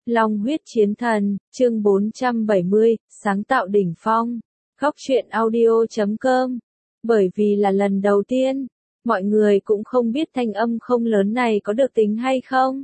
Long huyết chiến thần, chương 470, sáng tạo đỉnh phong. Góc truyện audio.com. Bởi vì là lần đầu tiên, mọi người cũng không biết thanh âm không lớn này có được tính hay không.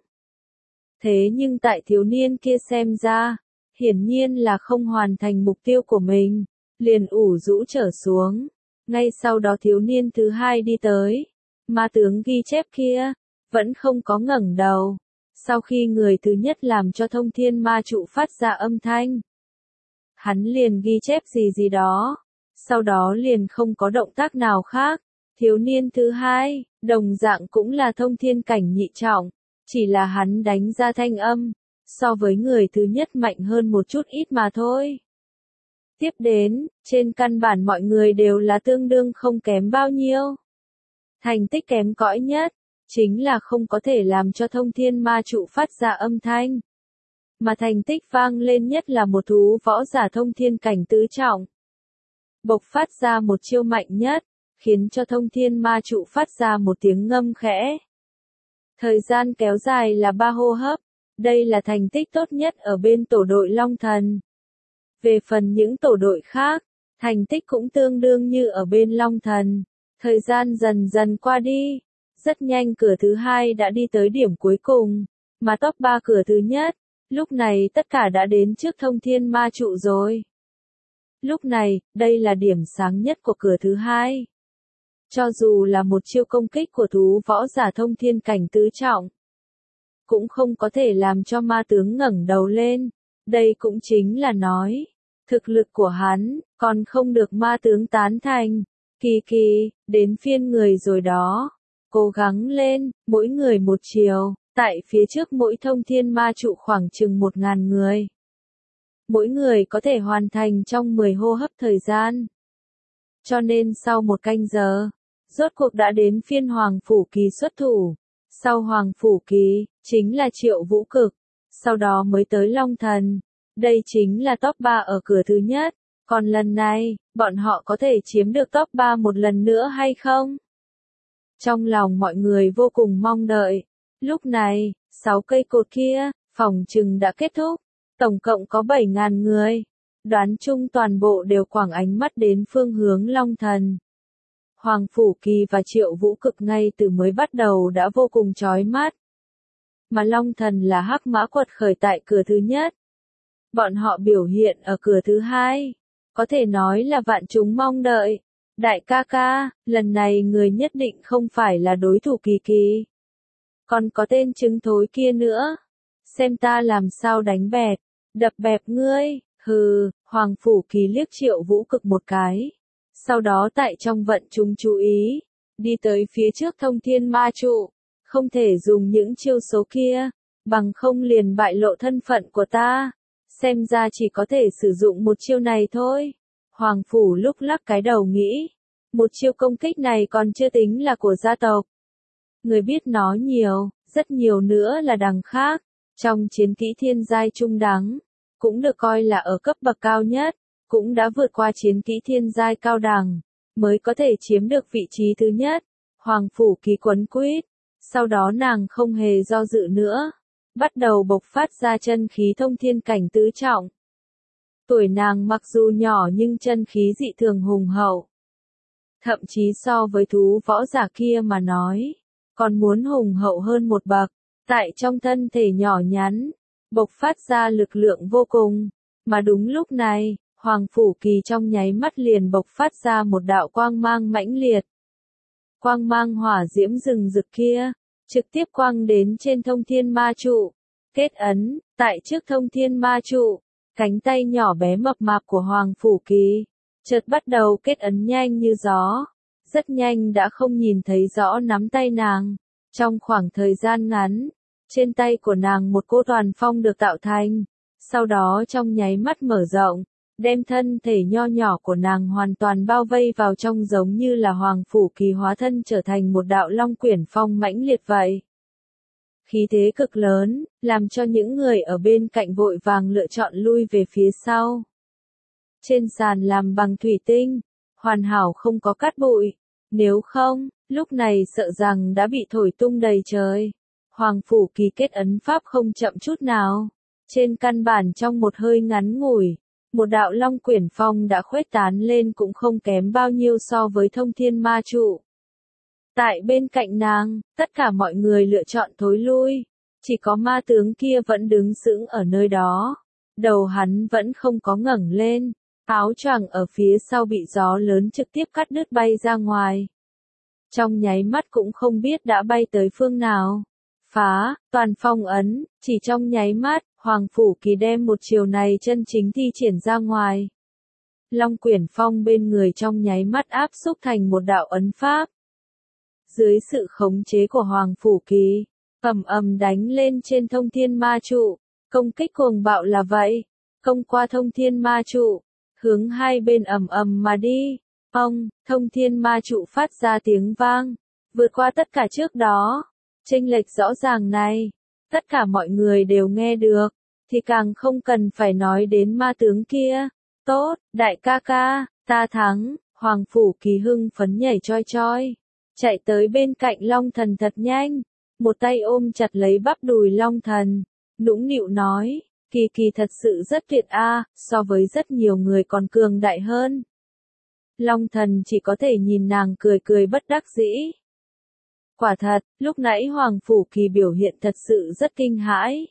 Thế nhưng tại thiếu niên kia xem ra, hiển nhiên là không hoàn thành mục tiêu của mình, liền ủ rũ trở xuống. Ngay sau đó thiếu niên thứ hai đi tới, ma tướng ghi chép kia, vẫn không có ngẩng đầu. Sau khi người thứ nhất làm cho thông thiên ma trụ phát ra âm thanh, hắn liền ghi chép gì đó, sau đó liền không có động tác nào khác. Thiếu niên thứ hai, đồng dạng cũng là thông thiên cảnh nhị trọng, chỉ là hắn đánh ra thanh âm, so với người thứ nhất mạnh hơn một chút ít mà thôi. Tiếp đến, trên căn bản mọi người đều là tương đương không kém bao nhiêu. Thành tích kém cỏi nhất, chính là không có thể làm cho thông thiên ma trụ phát ra âm thanh. Mà thành tích vang lên nhất là một thú võ giả thông thiên cảnh tứ trọng. Bộc phát ra một chiêu mạnh nhất, khiến cho thông thiên ma trụ phát ra một tiếng ngâm khẽ. Thời gian kéo dài là 3 hô hấp, đây là thành tích tốt nhất ở bên tổ đội Long Thần. Về phần những tổ đội khác, thành tích cũng tương đương như ở bên Long Thần. Thời gian dần dần qua đi, rất nhanh cửa thứ hai đã đi tới điểm cuối cùng, mà top 3 cửa thứ nhất, lúc này tất cả đã đến trước thông thiên ma trụ rồi. Lúc này, đây là điểm sáng nhất của cửa thứ hai. Cho dù là một chiêu công kích của thú võ giả thông thiên cảnh tứ trọng, cũng không có thể làm cho ma tướng ngẩng đầu lên. Đây cũng chính là nói, thực lực của hắn, còn không được ma tướng tán thành. Kỳ, đến phiên người rồi đó. Cố gắng lên, mỗi người một chiều, tại phía trước mỗi thông thiên ma trụ khoảng chừng 1000 người. Mỗi người có thể hoàn thành trong 10 hô hấp thời gian. Cho nên sau 1 canh giờ, rốt cuộc đã đến phiên Hoàng Phủ Kỳ xuất thủ. Sau Hoàng Phủ Kỳ, chính là Triệu Vũ Cực. Sau đó mới tới Long Thần. Đây chính là top 3 ở cửa thứ nhất. Còn lần này, bọn họ có thể chiếm được top 3 một lần nữa hay không? Trong lòng mọi người vô cùng mong đợi. Lúc này, 6 cây cột kia, phỏng chừng đã kết thúc. Tổng cộng có 7000 người. Đoán chung toàn bộ đều quẳng ánh mắt đến phương hướng Long Thần. Hoàng Phủ Kỳ và Triệu Vũ Cực ngay từ mới bắt đầu đã vô cùng chói mắt. Mà Long Thần là hắc mã quật khởi tại cửa thứ nhất. Bọn họ biểu hiện ở cửa thứ hai, có thể nói là vạn chúng mong đợi. Đại ca ca, lần này người nhất định không phải là đối thủ Kỳ. Còn có tên trứng thối kia nữa. Xem ta làm sao đánh bẹp, đập bẹp ngươi. Hừ, Hoàng Phủ Kỳ liếc Triệu Vũ Cực một cái. Sau đó tại trong vận chúng chú ý, đi tới phía trước thông thiên ma trụ. Không thể dùng những chiêu số kia, bằng không liền bại lộ thân phận của ta. Xem ra chỉ có thể sử dụng một chiêu này thôi. Hoàng Phủ lúc lắc cái đầu nghĩ, một chiêu công kích này còn chưa tính là của gia tộc. Người biết nó nhiều, rất nhiều nữa là đằng khác. Trong chiến kỹ thiên giai trung đẳng, cũng được coi là ở cấp bậc cao nhất, cũng đã vượt qua chiến kỹ thiên giai cao đẳng, mới có thể chiếm được vị trí thứ nhất. Hoàng Phủ Kỳ quấn quýt, sau đó nàng không hề do dự nữa, bắt đầu bộc phát ra chân khí thông thiên cảnh tứ trọng. Tuổi nàng mặc dù nhỏ nhưng chân khí dị thường hùng hậu. Thậm chí so với thú võ giả kia mà nói, còn muốn hùng hậu hơn một bậc. Tại trong thân thể nhỏ nhắn, bộc phát ra lực lượng vô cùng. Mà đúng lúc này, Hoàng Phủ Kỳ trong nháy mắt liền bộc phát ra một đạo quang mang mãnh liệt. Quang mang hỏa diễm rừng rực kia, trực tiếp quang đến trên thông thiên ma trụ. Kết ấn, tại trước thông thiên ma trụ, cánh tay nhỏ bé mập mạp của Hoàng Phủ Kỳ, chợt bắt đầu kết ấn nhanh như gió. Rất nhanh đã không nhìn thấy rõ nắm tay nàng. Trong khoảng thời gian ngắn, trên tay của nàng một cỗ toàn phong được tạo thành. Sau đó trong nháy mắt mở rộng, đem thân thể nho nhỏ của nàng hoàn toàn bao vây vào trong, giống như là Hoàng Phủ Kỳ hóa thân trở thành một đạo long quyển phong mãnh liệt vậy. Khí thế cực lớn, làm cho những người ở bên cạnh vội vàng lựa chọn lui về phía sau. Trên sàn làm bằng thủy tinh, hoàn hảo không có cát bụi. Nếu không, lúc này sợ rằng đã bị thổi tung đầy trời. Hoàng Phủ Kỳ kết ấn pháp không chậm chút nào. Trên căn bản trong một hơi ngắn ngủi, một đạo long quyển phong đã khuếch tán lên cũng không kém bao nhiêu so với thông thiên ma trụ. Tại bên cạnh nàng, tất cả mọi người lựa chọn thối lui, chỉ có ma tướng kia vẫn đứng sững ở nơi đó. Đầu hắn vẫn không có ngẩng lên, áo choàng ở phía sau bị gió lớn trực tiếp cắt đứt bay ra ngoài. Trong nháy mắt cũng không biết đã bay tới phương nào. Phá, toàn phong ấn, chỉ trong nháy mắt, Hoàng Phủ Kỳ đem một chiều này chân chính thi triển ra ngoài. Long quyển phong bên người trong nháy mắt áp xúc thành một đạo ấn pháp. Dưới sự khống chế của Hoàng Phủ Kỳ, ầm ầm đánh lên trên thông thiên ma trụ, công kích cuồng bạo là vậy, công qua thông thiên ma trụ, hướng hai bên ầm ầm mà đi. Thông thiên ma trụ phát ra tiếng vang, vượt qua tất cả trước đó. Chênh lệch rõ ràng này, tất cả mọi người đều nghe được, thì càng không cần phải nói đến ma tướng kia. Tốt, đại ca ca, ta thắng. Hoàng Phủ Kỳ hưng phấn nhảy choi choi, chạy tới bên cạnh Long Thần thật nhanh, một tay ôm chặt lấy bắp đùi Long Thần, nũng nịu nói, Kỳ Kỳ thật sự rất tuyệt a, so với rất nhiều người còn cường đại hơn. Long Thần chỉ có thể nhìn nàng cười cười bất đắc dĩ. Quả thật, lúc nãy Hoàng Phủ Kỳ biểu hiện thật sự rất kinh hãi.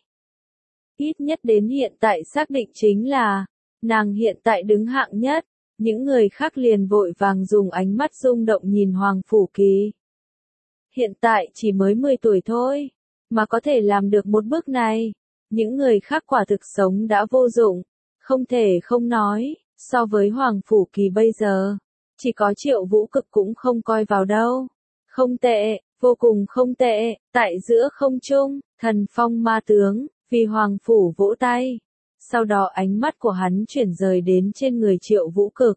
Ít nhất đến hiện tại xác định chính là, nàng hiện tại đứng hạng nhất, những người khác liền vội vàng dùng ánh mắt rung động nhìn Hoàng Phủ Kỳ. Hiện tại chỉ mới 10 tuổi thôi, mà có thể làm được một bước này, những người khác quả thực sống đã vô dụng, không thể không nói, so với Hoàng Phủ Kỳ bây giờ, chỉ có Triệu Vũ Cực cũng không coi vào đâu. Không tệ, vô cùng không tệ, tại giữa không trung, thần phong ma tướng, vì Hoàng Phủ vỗ tay. Sau đó ánh mắt của hắn chuyển rời đến trên người Triệu Vũ Cực.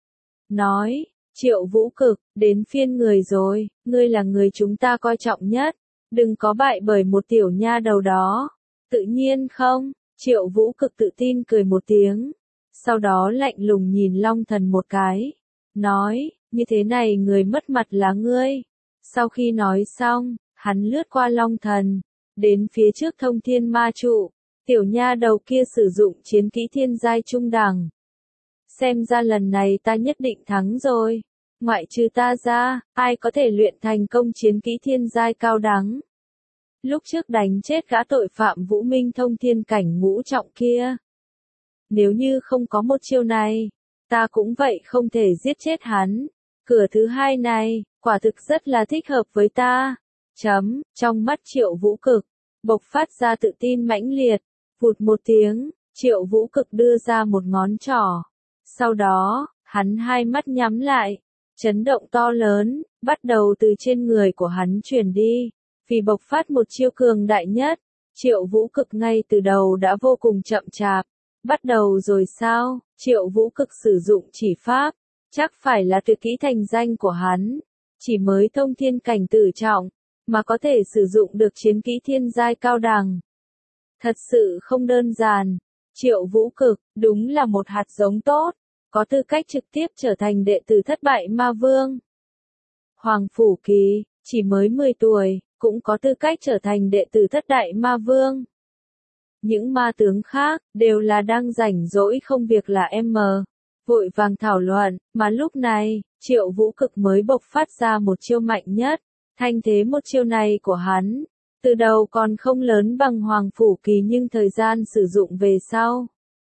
Nói, Triệu Vũ Cực, đến phiên người rồi, ngươi là người chúng ta coi trọng nhất, đừng có bại bởi một tiểu nha đầu đó. Tự nhiên không, Triệu Vũ Cực tự tin cười một tiếng, sau đó lạnh lùng nhìn Long Thần một cái, nói, như thế này người mất mặt là ngươi. Sau khi nói xong, hắn lướt qua Long Thần, đến phía trước thông thiên ma trụ, tiểu nha đầu kia sử dụng chiến kỹ thiên giai trung đẳng. Xem ra lần này ta nhất định thắng rồi, ngoại trừ ta ra, ai có thể luyện thành công chiến kỹ thiên giai cao đẳng. Lúc trước đánh chết gã tội phạm Vũ Minh thông thiên cảnh ngũ trọng kia. Nếu như không có một chiêu này, ta cũng vậy không thể giết chết hắn. Cửa thứ hai này, quả thực rất là thích hợp với ta. Trong mắt Triệu Vũ Cực, bộc phát ra tự tin mãnh liệt, vụt một tiếng, Triệu Vũ Cực đưa ra một ngón trỏ. Sau đó, hắn hai mắt nhắm lại, chấn động to lớn, bắt đầu từ trên người của hắn truyền đi, vì bộc phát một chiêu cường đại nhất. Triệu Vũ Cực ngay từ đầu đã vô cùng chậm chạp. Bắt đầu rồi sao? Triệu Vũ Cực sử dụng chỉ pháp, chắc phải là tuyệt kỹ thành danh của hắn. Chỉ mới thông thiên cảnh tử trọng, mà có thể sử dụng được chiến kỹ thiên giai cao đẳng. Thật sự không đơn giản. Triệu Vũ Cực, đúng là một hạt giống tốt, có tư cách trực tiếp trở thành đệ tử thất bại ma vương. Hoàng Phủ Kỳ, chỉ mới 10 tuổi, cũng có tư cách trở thành đệ tử thất đại ma vương. Những ma tướng khác, đều là đang rảnh rỗi không việc là vội vàng thảo luận, mà lúc này, Triệu Vũ Cực mới bộc phát ra một chiêu mạnh nhất. Thanh thế một chiêu này của hắn, từ đầu còn không lớn bằng Hoàng Phủ Kỳ nhưng thời gian sử dụng về sau.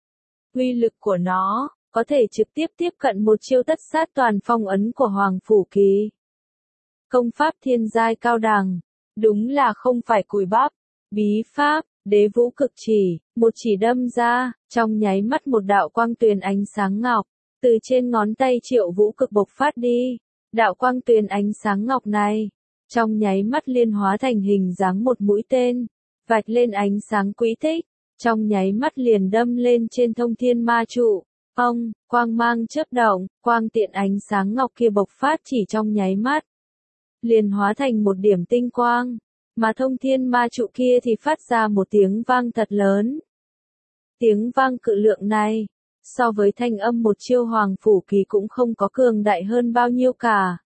Uy lực của nó, có thể trực tiếp tiếp cận một chiêu tất sát toàn phong ấn của Hoàng Phủ Kỳ. Công pháp thiên giai cao đẳng, đúng là không phải cùi bắp, bí pháp. Đế Vũ Cực chỉ, một chỉ đâm ra, trong nháy mắt một đạo quang tuyền ánh sáng ngọc, từ trên ngón tay Triệu Vũ Cực bộc phát đi. Đạo quang tuyền ánh sáng ngọc này, trong nháy mắt liên hóa thành hình dáng một mũi tên, vạch lên ánh sáng quỹ tích, trong nháy mắt liền đâm lên trên thông thiên ma trụ. Quang mang chớp động, quang tiện ánh sáng ngọc kia bộc phát chỉ trong nháy mắt, liền hóa thành một điểm tinh quang. Mà thông thiên ma trụ kia thì phát ra một tiếng vang thật lớn. Tiếng vang cự lượng này, so với thanh âm một chiêu Hoàng Phủ Kỳ cũng không có cường đại hơn bao nhiêu cả.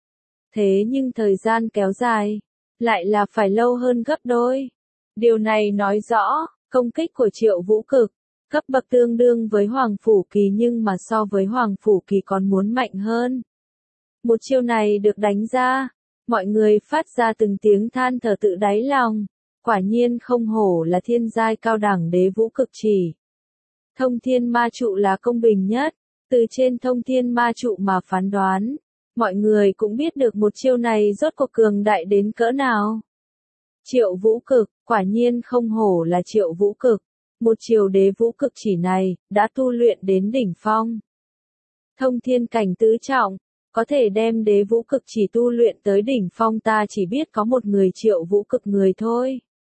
Thế nhưng thời gian kéo dài, lại là phải lâu hơn gấp đôi. Điều này nói rõ, Công kích của Triệu Vũ Cực, cấp bậc tương đương với Hoàng Phủ Kỳ nhưng mà so với Hoàng Phủ Kỳ còn muốn mạnh hơn. Một chiêu này được đánh ra, mọi người phát ra từng tiếng than thở tự đáy lòng. Quả nhiên không hổ là thiên giai cao đẳng đế vũ cực chỉ. Thông thiên ma trụ là công bình nhất, từ trên thông thiên ma trụ mà phán đoán. Mọi người cũng biết được một chiêu này rốt cuộc cường đại đến cỡ nào. Triệu Vũ Cực, quả nhiên không hổ là Triệu Vũ Cực. Một chiều đế vũ cực chỉ này, đã tu luyện đến đỉnh phong. Thông thiên cảnh tứ trọng, có thể đem đế vũ cực chỉ tu luyện tới đỉnh phong ta chỉ biết có một người Triệu Vũ Cực người thôi.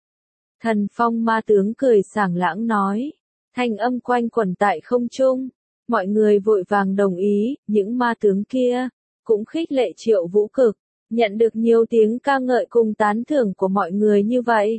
Thần Phong ma tướng cười sảng lãng nói, thanh âm quanh quẩn tại không trung, mọi người vội vàng đồng ý, những ma tướng kia, cũng khích lệ Triệu Vũ Cực, nhận được nhiều tiếng ca ngợi cùng tán thưởng của mọi người như vậy.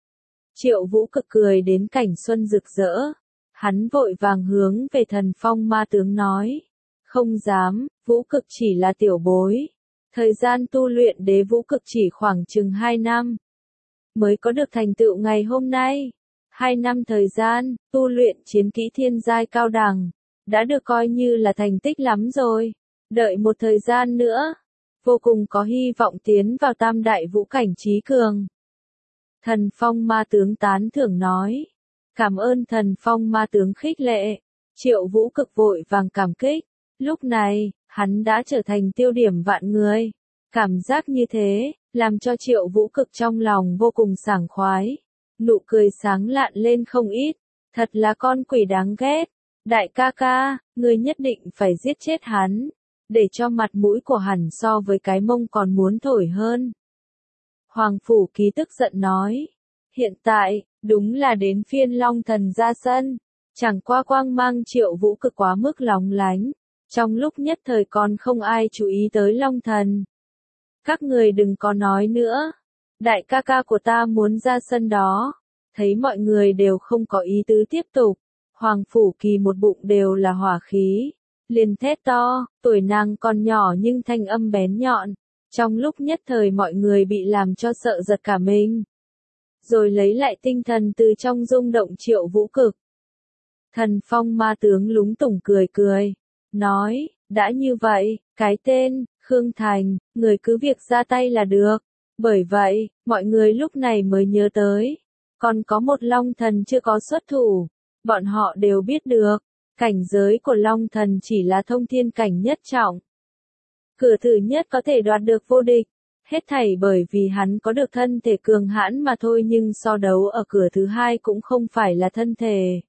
Triệu Vũ Cực cười đến cảnh xuân rực rỡ, hắn vội vàng hướng về Thần Phong ma tướng nói, không dám, Vũ Cực chỉ là tiểu bối, thời gian tu luyện đế vũ cực chỉ khoảng chừng 2 năm, mới có được thành tựu ngày hôm nay. 2 năm thời gian, tu luyện chiến kỹ thiên giai cao đẳng, đã được coi như là thành tích lắm rồi. Đợi một thời gian nữa, vô cùng có hy vọng tiến vào tam đại vũ cảnh trí cường. Thần Phong ma tướng tán thưởng nói. Cảm ơn Thần Phong ma tướng khích lệ. Triệu Vũ Cực vội vàng cảm kích. Lúc này, hắn đã trở thành tiêu điểm vạn người. Cảm giác như thế, làm cho Triệu Vũ Cực trong lòng vô cùng sảng khoái. Nụ cười sáng lạn lên không ít. Thật là con quỷ đáng ghét. Đại ca ca, ngươi nhất định phải giết chết hắn. Để cho mặt mũi của hắn so với cái mông còn muốn thổi hơn. Hoàng Phủ Ký tức giận nói. Hiện tại, đúng là đến phiên Long Thần ra sân. Chẳng qua quang mang Triệu Vũ Cực quá mức lóng lánh. Trong lúc nhất thời còn không ai chú ý tới Long Thần. Các người đừng có nói nữa. Đại ca ca của ta muốn ra sân đó. Thấy mọi người đều không có ý tứ tiếp tục. Hoàng Phủ Kỳ một bụng đều là hỏa khí. Liền thét to, tuổi nàng còn nhỏ nhưng thanh âm bén nhọn. Trong lúc nhất thời mọi người bị làm cho sợ giật cả mình. Rồi lấy lại tinh thần từ trong rung động Triệu Vũ Cực. Thần Phong ma tướng lúng tủng cười cười. Nói, đã như vậy, cái tên, Khương Thành, người cứ việc ra tay là được. Bởi vậy, mọi người lúc này mới nhớ tới. Còn có một Long Thần chưa có xuất thủ. Bọn họ đều biết được. Cảnh giới của Long Thần chỉ là thông thiên cảnh nhất trọng. Cửa thứ nhất có thể đoạt được vô địch. Hết thảy bởi vì hắn có được thân thể cường hãn mà thôi nhưng so đấu ở cửa thứ hai cũng không phải là thân thể.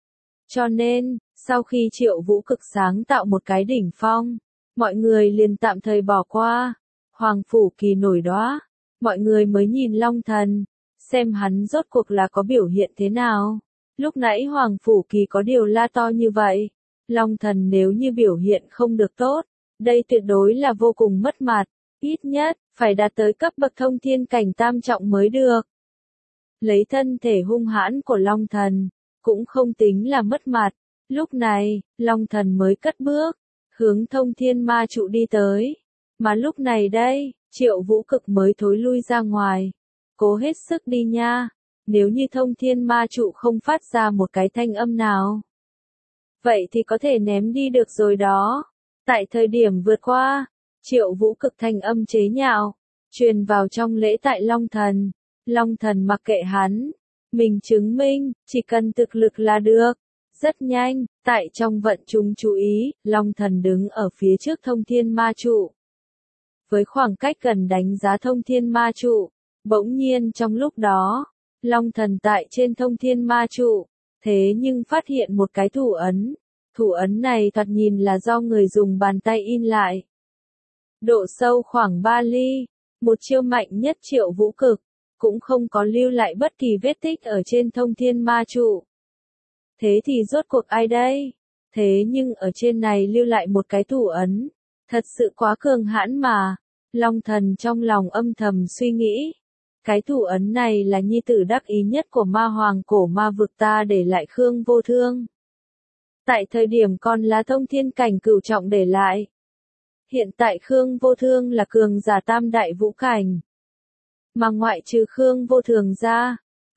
Cho nên, sau khi Triệu Vũ Cực sáng tạo một cái đỉnh phong, mọi người liền tạm thời bỏ qua. Hoàng Phủ Kỳ nổi đoá. Mọi người mới nhìn Long Thần, xem hắn rốt cuộc là có biểu hiện thế nào. Lúc nãy Hoàng Phủ Kỳ có điều la to như vậy. Long Thần nếu như biểu hiện không được tốt, đây tuyệt đối là vô cùng mất mặt. Ít nhất, phải đạt tới cấp bậc thông thiên cảnh tam trọng mới được. Lấy thân thể hung hãn của Long Thần, cũng không tính là mất mặt. Lúc này, Long Thần mới cất bước, hướng thông thiên ma trụ đi tới. Mà lúc này đây, Triệu Vũ Cực mới thối lui ra ngoài. Cố hết sức đi nha. Nếu như thông thiên ma trụ không phát ra một cái thanh âm nào, vậy thì có thể ném đi được rồi đó. Tại thời điểm vượt qua, Triệu Vũ Cực thanh âm chế nhạo, truyền vào trong lễ tại Long Thần. Long Thần mặc kệ hắn, mình chứng minh, chỉ cần thực lực là được. Rất nhanh, tại trong vận chúng chú ý, Long Thần đứng ở phía trước thông thiên ma trụ. Với khoảng cách gần đánh giá thông thiên ma trụ, bỗng nhiên trong lúc đó, Long Thần tại trên thông thiên ma trụ, thế nhưng phát hiện một cái thủ ấn. Thủ ấn này thoạt nhìn là do người dùng bàn tay in lại. Độ sâu khoảng 3 ly, một chiêu mạnh nhất Triệu Vũ Cực, cũng không có lưu lại bất kỳ vết tích ở trên thông thiên ma trụ. Thế thì rốt cuộc ai đây? Thế nhưng ở trên này lưu lại một cái thủ ấn, thật sự quá cường hãn mà. Long Thần trong lòng âm thầm suy nghĩ. Cái thủ ấn này là nhi tử đắc ý nhất của ma hoàng cổ ma vực ta để lại Khương Vô Thương. Tại thời điểm còn là thông thiên cảnh cửu trọng để lại. Hiện tại Khương Vô Thương là cường giả tam đại vũ cảnh. Mà ngoại trừ Khương Vô Thường ra,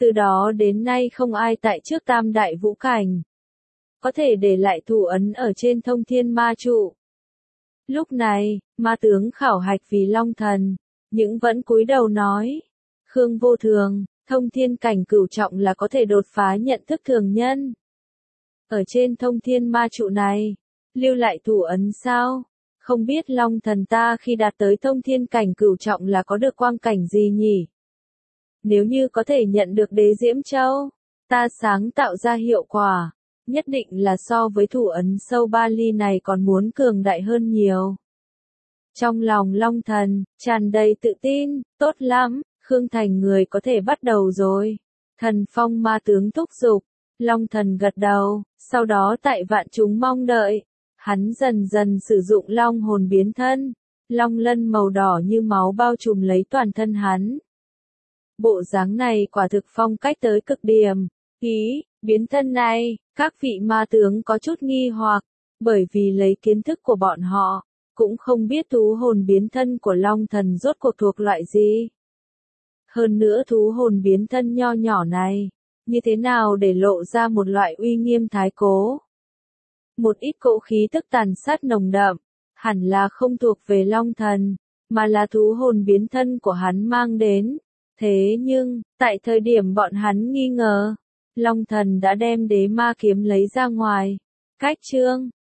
Từ đó đến nay không ai tại trước tam đại vũ cảnh có thể để lại thủ ấn ở trên thông thiên ma trụ. Lúc này, ma tướng khảo hạch vì Long Thần, nhưng vẫn cúi đầu nói. Khương Vô Thường, thông thiên cảnh cửu trọng là có thể đột phá nhận thức thường nhân. Ở trên thông thiên ma trụ này, lưu lại thủ ấn sao? Không biết Long Thần ta khi đạt tới thông thiên cảnh cửu trọng là có được quang cảnh gì nhỉ? Nếu như có thể nhận được đế diễm châu, ta sáng tạo ra hiệu quả, nhất định là so với thủ ấn sâu ba ly này còn muốn cường đại hơn nhiều. Trong lòng Long Thần, tràn đầy tự tin, tốt lắm, Khương Thành người có thể bắt đầu rồi. Thần phong ma tướng thúc giục, Long Thần gật đầu, sau đó tại vạn chúng mong đợi, hắn dần dần sử dụng long hồn biến thân, long lân màu đỏ như máu bao trùm lấy toàn thân hắn. Bộ dáng này quả thực phong cách tới cực điểm, biến thân này, các vị ma tướng có chút nghi hoặc, bởi vì lấy kiến thức của bọn họ, cũng không biết thú hồn biến thân của Long Thần rốt cuộc thuộc loại gì. Hơn nữa thú hồn biến thân nho nhỏ này, như thế nào để lộ ra một loại uy nghiêm thái cố. Một ít cỗ khí tức tàn sát nồng đậm, hẳn là không thuộc về Long Thần, mà là thú hồn biến thân của hắn mang đến. Thế nhưng, tại thời điểm bọn hắn nghi ngờ, Long Thần đã đem đế ma kiếm lấy ra ngoài. Cách chương